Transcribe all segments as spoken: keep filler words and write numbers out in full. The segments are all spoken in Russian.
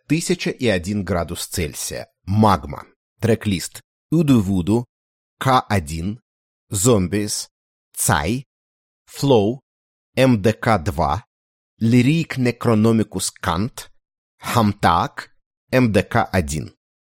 тысяча и один градус Цельсия, Магма, трек-лист Udu-Vudu, ка один, Zombies, Цай, Flow, эм дэ ка два, Lyric Necronomicus Cant, Хамтак, эм дэ ка один.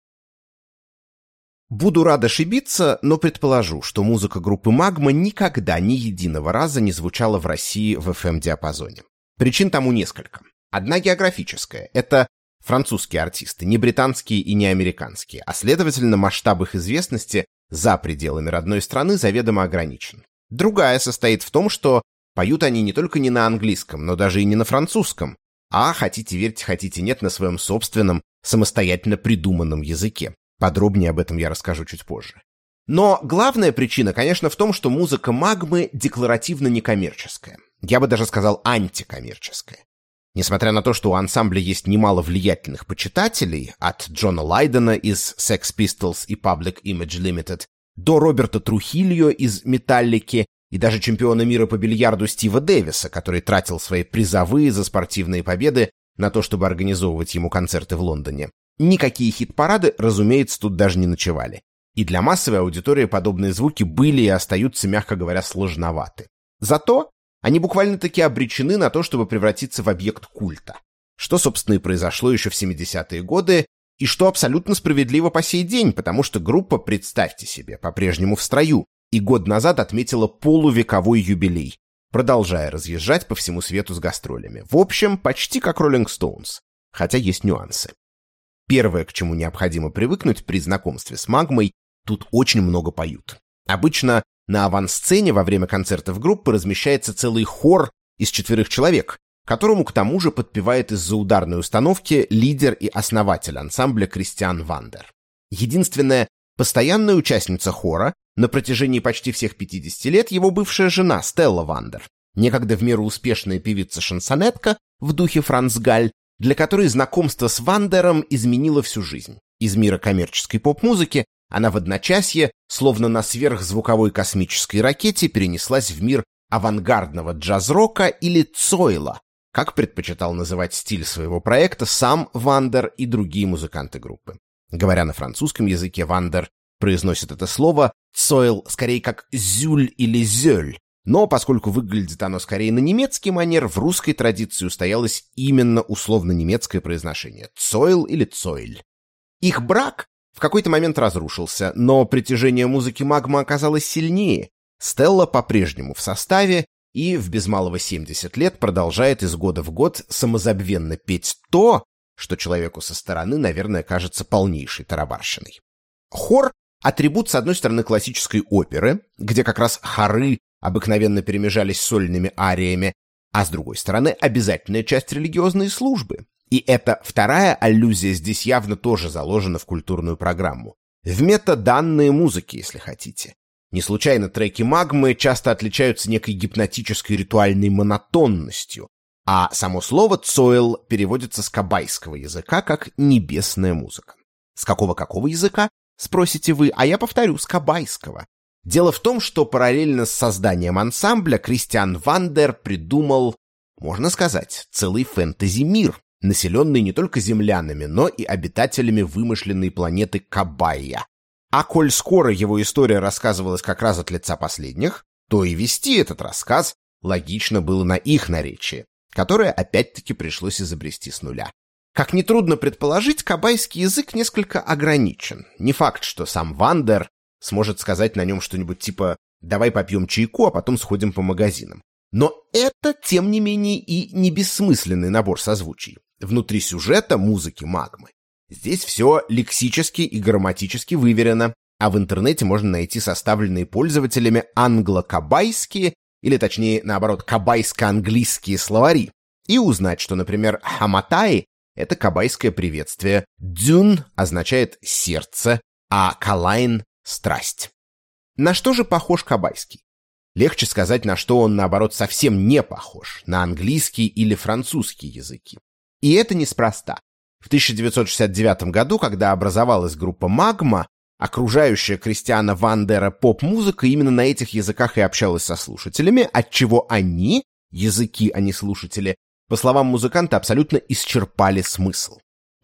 Буду рад ошибиться, но предположу, что музыка группы «Магма» никогда ни единого раза не звучала в России в эф эм-диапазоне. Причин тому несколько. Одна географическая — это французские артисты, не британские и не американские, а, следовательно, масштаб их известности за пределами родной страны заведомо ограничен. Другая состоит в том, что поют они не только не на английском, но даже и не на французском, а, хотите верьте, хотите нет, на своем собственном, самостоятельно придуманном языке. Подробнее об этом я расскажу чуть позже. Но главная причина, конечно, в том, что музыка «Магмы» декларативно некоммерческая. Я бы даже сказал антикоммерческая. Несмотря на то, что у ансамбля есть немало влиятельных почитателей, от Джона Лайдена из Sex Pistols и Public Image Limited до Роберта Трухильо из Металлики и даже чемпиона мира по бильярду Стива Дэвиса, который тратил свои призовые за спортивные победы на то, чтобы организовывать ему концерты в Лондоне, никакие хит-парады, разумеется, тут даже не ночевали. И для массовой аудитории подобные звуки были и остаются, мягко говоря, сложноваты. Зато они буквально-таки обречены на то, чтобы превратиться в объект культа. Что, собственно, и произошло еще в семидесятые годы, и что абсолютно справедливо по сей день, потому что группа, представьте себе, по-прежнему в строю, и год назад отметила полувековой юбилей, продолжая разъезжать по всему свету с гастролями. В общем, почти как Rolling Stones, хотя есть нюансы. Первое, к чему необходимо привыкнуть при знакомстве с «Магмой», тут очень много поют. Обычно на авансцене во время концертов группы размещается целый хор из четверых человек, которому к тому же подпевает из-за ударной установки лидер и основатель ансамбля Кристиан Вандер. Единственная постоянная участница хора на протяжении почти всех пятидесяти лет его бывшая жена Стелла Вандер, некогда в меру успешная певица-шансонетка в духе Франц Галь, для которой знакомство с Вандером изменило всю жизнь. Из мира коммерческой поп-музыки она в одночасье, словно на сверхзвуковой космической ракете, перенеслась в мир авангардного джаз-рока или цойла, как предпочитал называть стиль своего проекта сам Вандер и другие музыканты группы. Говоря на французском языке, Вандер произносит это слово «цойл» скорее как «зюль» или «зёль», но поскольку выглядит оно скорее на немецкий манер, в русской традиции устоялось именно условно-немецкое произношение «цойл» или «цойль». Их брак в какой-то момент разрушился, но притяжение музыки «Магма» оказалось сильнее. Стелла по-прежнему в составе и в без малого семьдесят лет продолжает из года в год самозабвенно петь то, что человеку со стороны, наверное, кажется полнейшей тарабарщиной. Хор — атрибут, с одной стороны, классической оперы, где как раз хоры обыкновенно перемежались сольными ариями, а с другой стороны, обязательная часть религиозной службы. И эта вторая аллюзия здесь явно тоже заложена в культурную программу. В метаданные музыки, если хотите. Не случайно треки «Магмы» часто отличаются некой гипнотической ритуальной монотонностью, а само слово «цойл» переводится с кабайского языка как «небесная музыка». С какого-какого языка, спросите вы, а я повторю, с кабайского. Дело в том, что параллельно с созданием ансамбля Кристиан Вандер придумал, можно сказать, целый фэнтези-мир, населенный не только землянами, но и обитателями вымышленной планеты Кабайя. А коль скоро его история рассказывалась как раз от лица последних, то и вести этот рассказ логично было на их наречии, которое опять-таки пришлось изобрести с нуля. Как нетрудно предположить, кабайский язык несколько ограничен. Не факт, что сам Вандер сможет сказать на нем что-нибудь типа «давай попьем чайку, а потом сходим по магазинам». Но это, тем не менее, и не бессмысленный набор созвучий. Внутри сюжета музыки «Магмы» здесь все лексически и грамматически выверено, а в интернете можно найти составленные пользователями англо-кабайские, или точнее, наоборот, кабайско-английские словари, и узнать, что, например, «хаматай» — это кабайское приветствие, «дюн» означает «сердце», а «калайн» — «страсть». На что же похож кабайский? Легче сказать, на что он, наоборот, совсем не похож, на английский или французский языки. И это неспроста. В тысяча девятьсот шестьдесят девятом году, когда образовалась группа «Магма», окружающая Кристиана Вандера поп-музыка именно на этих языках и общалась со слушателями, отчего они, языки, а не слушатели, по словам музыканта, абсолютно исчерпали смысл.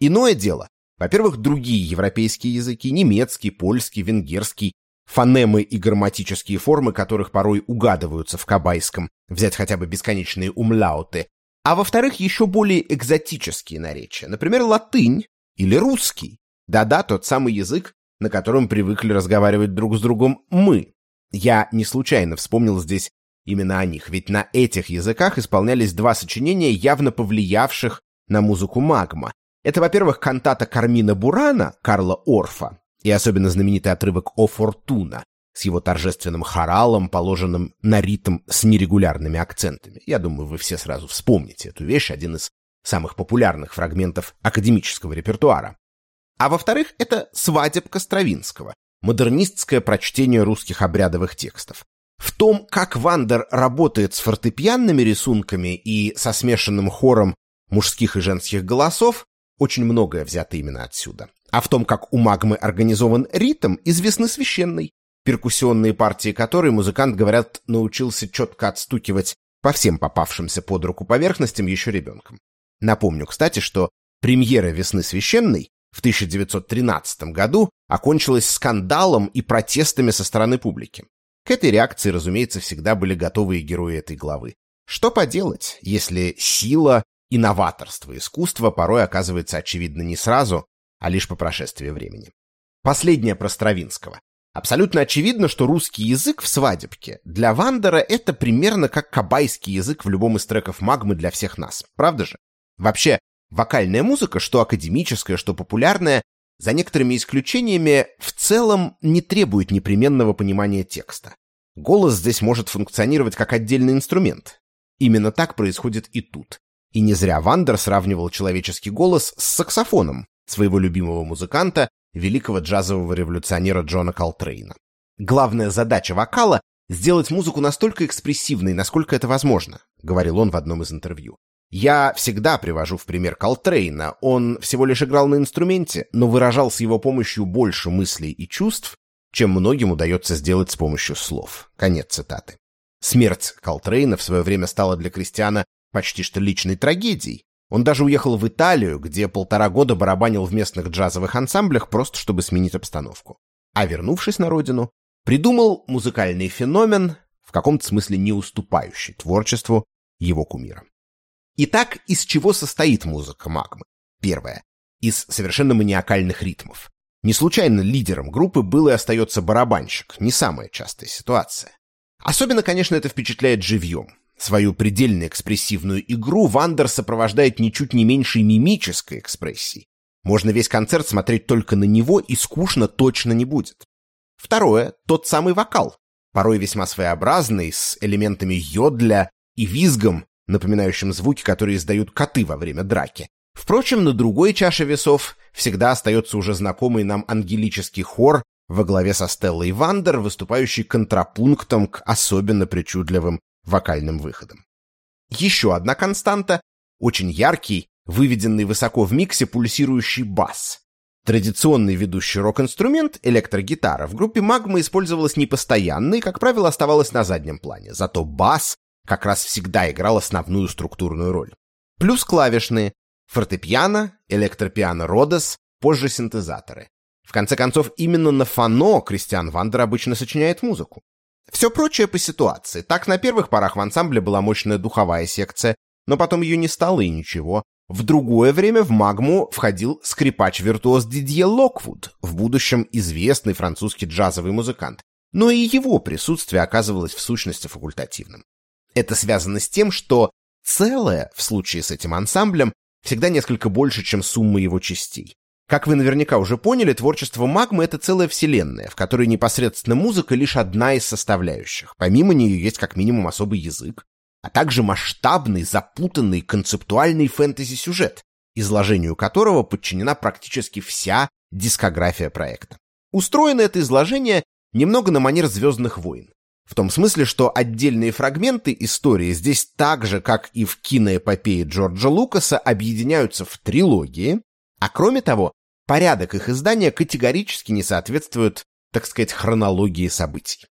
Иное дело, во-первых, другие европейские языки, немецкий, польский, венгерский, фонемы и грамматические формы, которых порой угадываются в кабайском, взять хотя бы бесконечные умлауты, а во-вторых, еще более экзотические наречия, например, латынь или русский. Да-да, тот самый язык, на котором привыкли разговаривать друг с другом мы. Я не случайно вспомнил здесь именно о них, ведь на этих языках исполнялись два сочинения, явно повлиявших на музыку Магма. Это, во-первых, кантата Кармина Бурана Карла Орфа и особенно знаменитый отрывок «О Фортуна» с его торжественным хоралом, положенным на ритм с нерегулярными акцентами. Я думаю, вы все сразу вспомните эту вещь, один из самых популярных фрагментов академического репертуара. А во-вторых, это «Свадебка» Стравинского, модернистское прочтение русских обрядовых текстов. В том, как Вандер работает с фортепианными рисунками и со смешанным хором мужских и женских голосов, очень многое взято именно отсюда. А в том, как у Магмы организован ритм, из «Весны священной», перкуссионные партии которой музыкант, говорят, научился четко отстукивать по всем попавшимся под руку поверхностям еще ребенком. Напомню, кстати, что премьера «Весны священной» в тысяча девятьсот тринадцатом году окончилась скандалом и протестами со стороны публики. К этой реакции, разумеется, всегда были готовы и герои этой главы. Что поделать, если сила и новаторство искусства порой оказывается очевидно не сразу, а лишь по прошествии времени. Последнее про Стравинского. Абсолютно очевидно, что русский язык в «Свадебке» для Вандера это примерно как кабайский язык в любом из треков Магмы для всех нас. Правда же? Вообще, вокальная музыка, что академическая, что популярная, за некоторыми исключениями, в целом не требует непременного понимания текста. Голос здесь может функционировать как отдельный инструмент. Именно так происходит и тут. И не зря Вандер сравнивал человеческий голос с саксофоном своего любимого музыканта, великого джазового революционера Джона Колтрейна. Главная задача вокала — сделать музыку настолько экспрессивной, насколько это возможно, говорил он в одном из интервью. Я всегда привожу в пример Колтрейна. Он всего лишь играл на инструменте, но выражал с его помощью больше мыслей и чувств, чем многим удается сделать с помощью слов. Конец цитаты. Смерть Колтрейна в свое время стала для Кристиана почти что личной трагедией. Он даже уехал в Италию, где полтора года барабанил в местных джазовых ансамблях, просто чтобы сменить обстановку. А вернувшись на родину, придумал музыкальный феномен, в каком-то смысле не уступающий творчеству его кумира. Итак, из чего состоит музыка Магмы? Первое. Из совершенно маниакальных ритмов. Не случайно лидером группы был и остается барабанщик, не самая частая ситуация. Особенно, конечно, это впечатляет живьем. Свою предельно экспрессивную игру Вандер сопровождает ничуть не меньшей мимической экспрессией. Можно весь концерт смотреть только на него, и скучно точно не будет. Второе — тот самый вокал, порой весьма своеобразный, с элементами йодля и визгом, напоминающим звуки, которые издают коты во время драки. Впрочем, на другой чаше весов всегда остается уже знакомый нам ангелический хор во главе со Стеллой Вандер, выступающий контрапунктом к особенно причудливым вокальным выходом. Еще одна константа — очень яркий, выведенный высоко в миксе пульсирующий бас. Традиционный ведущий рок-инструмент, электрогитара, в группе Магмы использовалась непостоянно и, как правило, оставалась на заднем плане, зато бас как раз всегда играл основную структурную роль. Плюс клавишные — фортепиано, электропиано Родес, позже синтезаторы. В конце концов, именно на фано Кристиан Вандер обычно сочиняет музыку. Все прочее по ситуации. Так, на первых порах в ансамбле была мощная духовая секция, но потом ее не стало и ничего. В другое время в Магму входил скрипач-виртуоз Дидье Локвуд, в будущем известный французский джазовый музыкант. Но и его присутствие оказывалось в сущности факультативным. Это связано с тем, что целое, в случае с этим ансамблем, всегда несколько больше, чем сумма его частей. Как вы наверняка уже поняли, творчество Магмы — это целая вселенная, в которой непосредственно музыка лишь одна из составляющих. Помимо нее есть как минимум особый язык, а также масштабный, запутанный, концептуальный фэнтези-сюжет, изложению которого подчинена практически вся дискография проекта. Устроено это изложение немного на манер «Звездных войн». В том смысле, что отдельные фрагменты истории здесь так же, как и в киноэпопее Джорджа Лукаса, объединяются в трилогии, а кроме того, порядок их издания категорически не соответствует, так сказать, хронологии событий.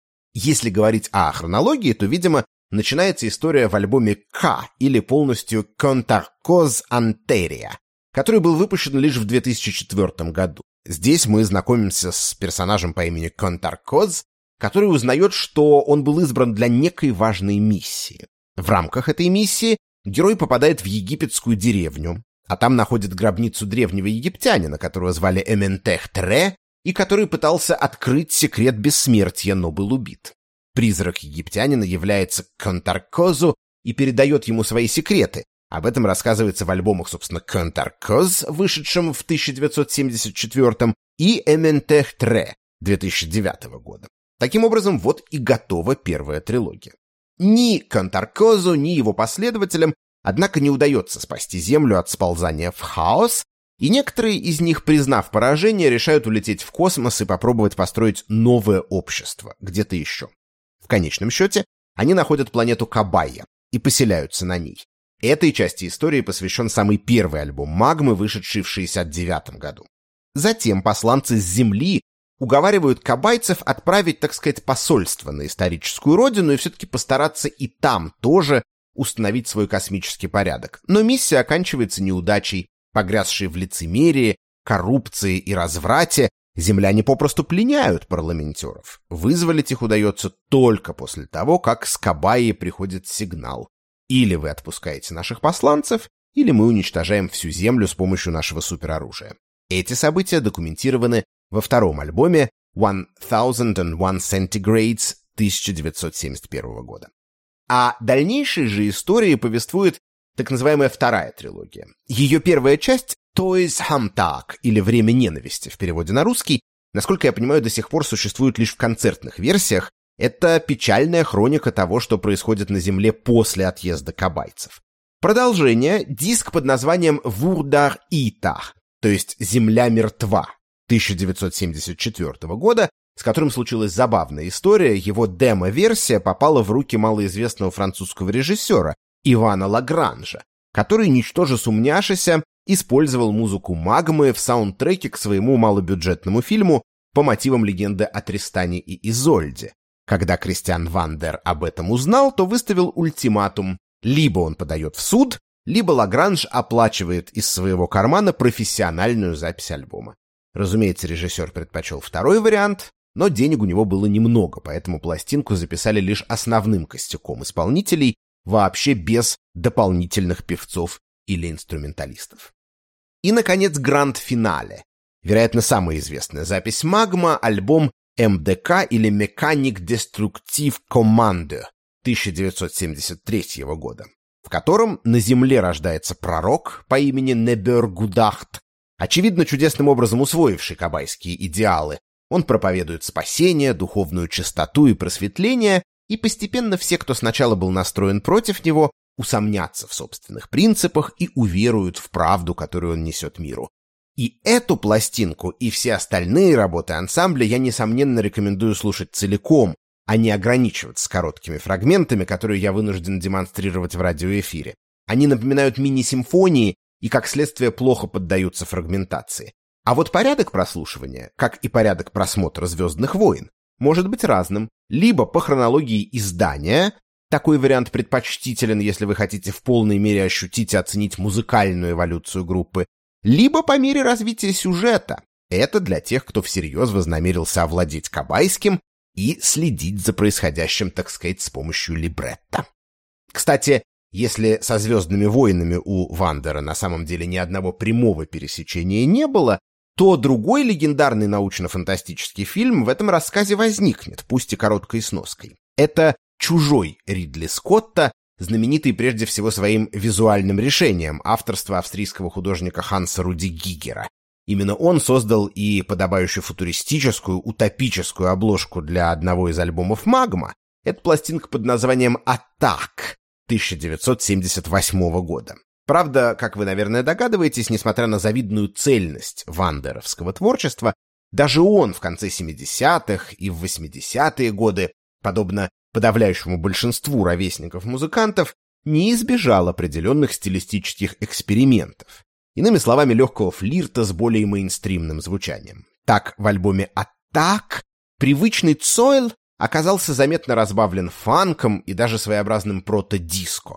Если говорить о хронологии, то, видимо, начинается история в альбоме «К» или полностью «Contarcos Anteria», который был выпущен лишь в две тысячи четвёртом году. Здесь мы знакомимся с персонажем по имени Контаркоз, который узнает, что он был избран для некой важной миссии. В рамках этой миссии герой попадает в египетскую деревню, а там находит гробницу древнего египтянина, которого звали Эментех-Тре, и который пытался открыть секрет бессмертия, но был убит. Призрак египтянина является к Контаркозу и передает ему свои секреты. Об этом рассказывается в альбомах, собственно, Контаркоз, вышедшем в тысяча девятьсот семьдесят четвёртом, и Эментех-Тре две тысячи девятого года. Таким образом, вот и готова первая трилогия. Ни Контаркозу, ни его последователям, однако, не удается спасти Землю от сползания в хаос, и некоторые из них, признав поражение, решают улететь в космос и попробовать построить новое общество где-то еще. В конечном счете, они находят планету Кабайя и поселяются на ней. Этой части истории посвящен самый первый альбом Магмы, вышедший в шестьдесят девятом году. Затем посланцы с Земли уговаривают кабайцев отправить, так сказать, посольство на историческую родину и все-таки постараться и там тоже установить свой космический порядок. Но миссия оканчивается неудачей. Погрязшие в лицемерии, коррупции и разврате, земляне попросту пленяют парламентеров. Вызволить их удается только после того, как с Кабайи приходит сигнал. Или вы отпускаете наших посланцев, или мы уничтожаем всю Землю с помощью нашего супероружия. Эти события документированы во втором альбоме «One Thousand and One Centigrades» тысяча девятьсот семьдесят первого года. А дальнейшие же истории повествует так называемая вторая трилогия. Ее первая часть «Toys Hamtag» или «Время ненависти» в переводе на русский, насколько я понимаю, до сих пор существует лишь в концертных версиях. Это печальная хроника того, что происходит на Земле после отъезда кабайцев. Продолжение — диск под названием «Вурдар Итах», то есть «Земля мертва» тысяча девятьсот семьдесят четвёртого года, с которым случилась забавная история. Его демо-версия попала в руки малоизвестного французского режиссера Ивана Лагранжа, который, ничтоже сумняшися, использовал музыку Магмы в саундтреке к своему малобюджетному фильму по мотивам легенды о Тристане и Изольде. Когда Кристиан Вандер об этом узнал, то выставил ультиматум: либо он подает в суд, либо Лагранж оплачивает из своего кармана профессиональную запись альбома. Разумеется, режиссер предпочел второй вариант, но денег у него было немного, поэтому пластинку записали лишь основным костяком исполнителей, вообще без дополнительных певцов или инструменталистов. И, наконец, гранд-финале. Вероятно, самая известная запись Магма — альбом эм дэ ка или Mechanic Destructive Commander тысяча девятьсот семьдесят третьего года, в котором на Земле рождается пророк по имени Небер Гудахт, очевидно, чудесным образом усвоивший кабайские идеалы. Он проповедует спасение, духовную чистоту и просветление, и постепенно все, кто сначала был настроен против него, усомнятся в собственных принципах и уверуют в правду, которую он несет миру. И эту пластинку, и все остальные работы ансамбля я, несомненно, рекомендую слушать целиком, а не ограничиваться короткими фрагментами, которые я вынужден демонстрировать в радиоэфире. Они напоминают мини-симфонии и, как следствие, плохо поддаются фрагментации. А вот порядок прослушивания, как и порядок просмотра «Звездных войн», может быть разным, либо по хронологии издания, такой вариант предпочтителен, если вы хотите в полной мере ощутить и оценить музыкальную эволюцию группы, либо по мере развития сюжета. Это для тех, кто всерьез вознамерился овладеть кабайским и следить за происходящим, так сказать, с помощью либретто. Кстати, если со «Звездными войнами» у Вандера на самом деле ни одного прямого пересечения не было, то другой легендарный научно-фантастический фильм в этом рассказе возникнет, пусть и короткой сноской. Это «Чужой» Ридли Скотта, знаменитый прежде всего своим визуальным решением авторства австрийского художника Ханса Руди Гигера. Именно он создал и подобающую футуристическую, утопическую обложку для одного из альбомов «Магма». Это пластинка под названием «Атак» тысяча девятьсот семьдесят восьмого года. Правда, как вы, наверное, догадываетесь, несмотря на завидную цельность вандеровского творчества, даже он в конце семидесятых и в восьмидесятые годы, подобно подавляющему большинству ровесников-музыкантов, не избежал определенных стилистических экспериментов. Иными словами, легкого флирта с более мейнстримным звучанием. Так, в альбоме «Атак» привычный Цойл оказался заметно разбавлен фанком и даже своеобразным прото-диско.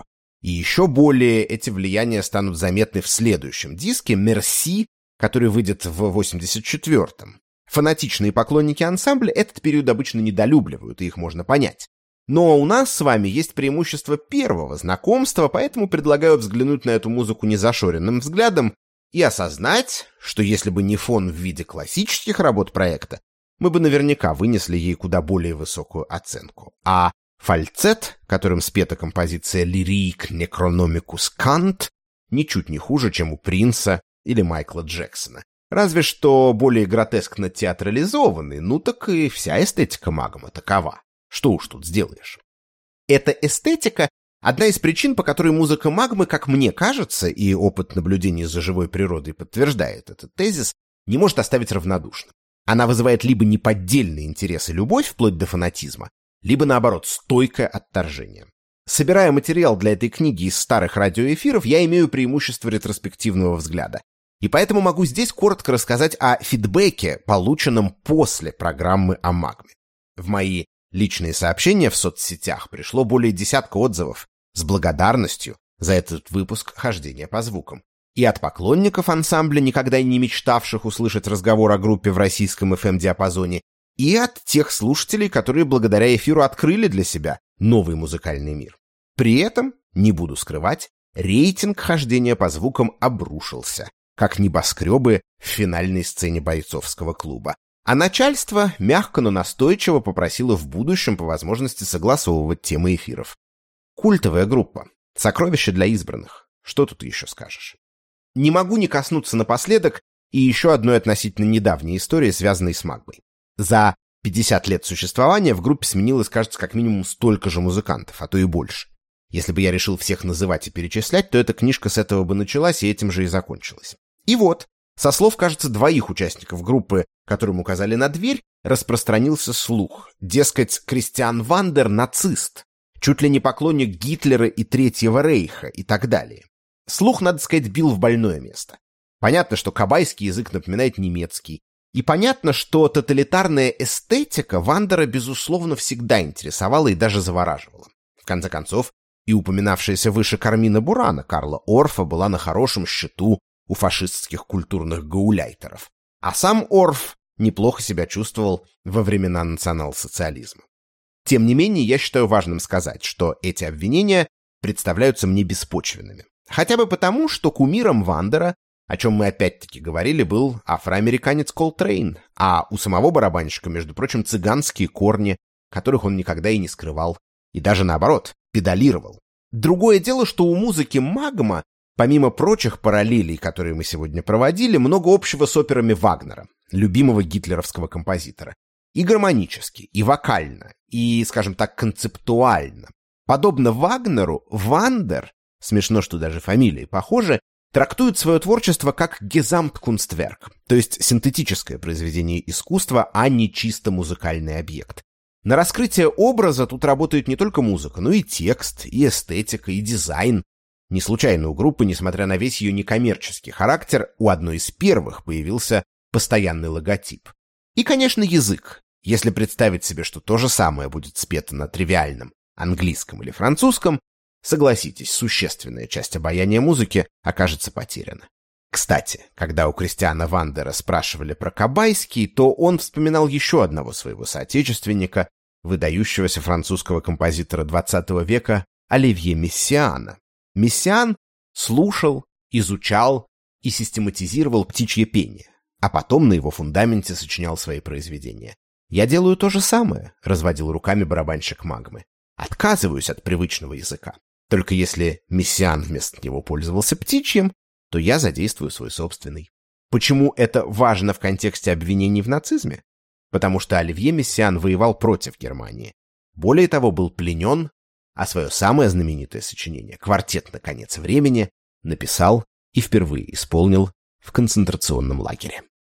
И еще более эти влияния станут заметны в следующем диске «Merci», который выйдет в восемьдесят четвёртом. Фанатичные поклонники ансамбля этот период обычно недолюбливают, и их можно понять. Но у нас с вами есть преимущество первого знакомства, поэтому предлагаю взглянуть на эту музыку незашоренным взглядом и осознать, что если бы не фон в виде классических работ проекта, мы бы наверняка вынесли ей куда более высокую оценку. А фальцет, которым спета композиция «Lyrique Necronomicus Cant», ничуть не хуже, чем у Принца или Майкла Джексона. Разве что более гротескно театрализованный, ну так и вся эстетика Магма такова. Что уж тут сделаешь. Эта эстетика — одна из причин, по которой музыка Магмы, как мне кажется, и опыт наблюдений за живой природой подтверждает этот тезис, не может оставить равнодушным. Она вызывает либо неподдельный интерес и любовь, вплоть до фанатизма, либо, наоборот, стойкое отторжение. Собирая материал для этой книги из старых радиоэфиров, я имею преимущество ретроспективного взгляда. И поэтому могу здесь коротко рассказать о фидбэке, полученном после программы о Магме. В мои личные сообщения в соцсетях пришло более десятка отзывов с благодарностью за этот выпуск «Хождения по звукам». И от поклонников ансамбля, никогда и не мечтавших услышать разговор о группе в российском эф эм-диапазоне, и от тех слушателей, которые благодаря эфиру открыли для себя новый музыкальный мир. При этом, не буду скрывать, рейтинг «Хождения по звукам» обрушился, как небоскребы в финальной сцене бойцовского клуба. А начальство мягко, но настойчиво попросило в будущем по возможности согласовывать темы эфиров. Культовая группа. Сокровище для избранных. Что тут еще скажешь? Не могу не коснуться напоследок и еще одной относительно недавней истории, связанной с Магмой. За пятьдесят лет существования в группе сменилось, кажется, как минимум столько же музыкантов, а то и больше. Если бы я решил всех называть и перечислять, то эта книжка с этого бы началась и этим же и закончилась. И вот, со слов, кажется, двоих участников группы, которым указали на дверь, распространился слух. Дескать, Кристиан Вандер — нацист, чуть ли не поклонник Гитлера и Третьего Рейха и так далее. Слух, надо сказать, бил в больное место. Понятно, что кабайский язык напоминает немецкий. И понятно, что тоталитарная эстетика Вандера, безусловно, всегда интересовала и даже завораживала. В конце концов, и упоминавшаяся выше Кармина Бурана Карла Орфа была на хорошем счету у фашистских культурных гауляйтеров. А сам Орф неплохо себя чувствовал во времена национал-социализма. Тем не менее, я считаю важным сказать, что эти обвинения представляются мне беспочвенными. Хотя бы потому, что кумиром Вандера, о чем мы опять-таки говорили, был афроамериканец Колтрейн, а у самого барабанщика, между прочим, цыганские корни, которых он никогда и не скрывал, и даже наоборот, педалировал. Другое дело, что у музыки Магма, помимо прочих параллелей, которые мы сегодня проводили, много общего с операми Вагнера, любимого гитлеровского композитора. И гармонически, и вокально, и, скажем так, концептуально. Подобно Вагнеру, Вандер, смешно, что даже фамилии похожи, трактует свое творчество как Gesamtkunstwerk, то есть синтетическое произведение искусства, а не чисто музыкальный объект. На раскрытие образа тут работает не только музыка, но и текст, и эстетика, и дизайн. Не случайно у группы, несмотря на весь ее некоммерческий характер, у одной из первых появился постоянный логотип. И, конечно, язык. Если представить себе, что то же самое будет спето на тривиальном английском или французском, согласитесь, существенная часть обаяния музыки окажется потеряна. Кстати, когда у Кристиана Вандера спрашивали про кабайский, то он вспоминал еще одного своего соотечественника, выдающегося французского композитора двадцатого века Оливье Мессиана. Мессиан слушал, изучал и систематизировал птичье пение, а потом на его фундаменте сочинял свои произведения. «Я делаю то же самое», — разводил руками барабанщик Магмы. «Отказываюсь от привычного языка. Только если Мессиан вместо него пользовался птичьим, то я задействую свой собственный». Почему это важно в контексте обвинений в нацизме? Потому что Оливье Мессиан воевал против Германии. Более того, был пленен, а свое самое знаменитое сочинение «Квартет на конец времени» написал и впервые исполнил в концентрационном лагере.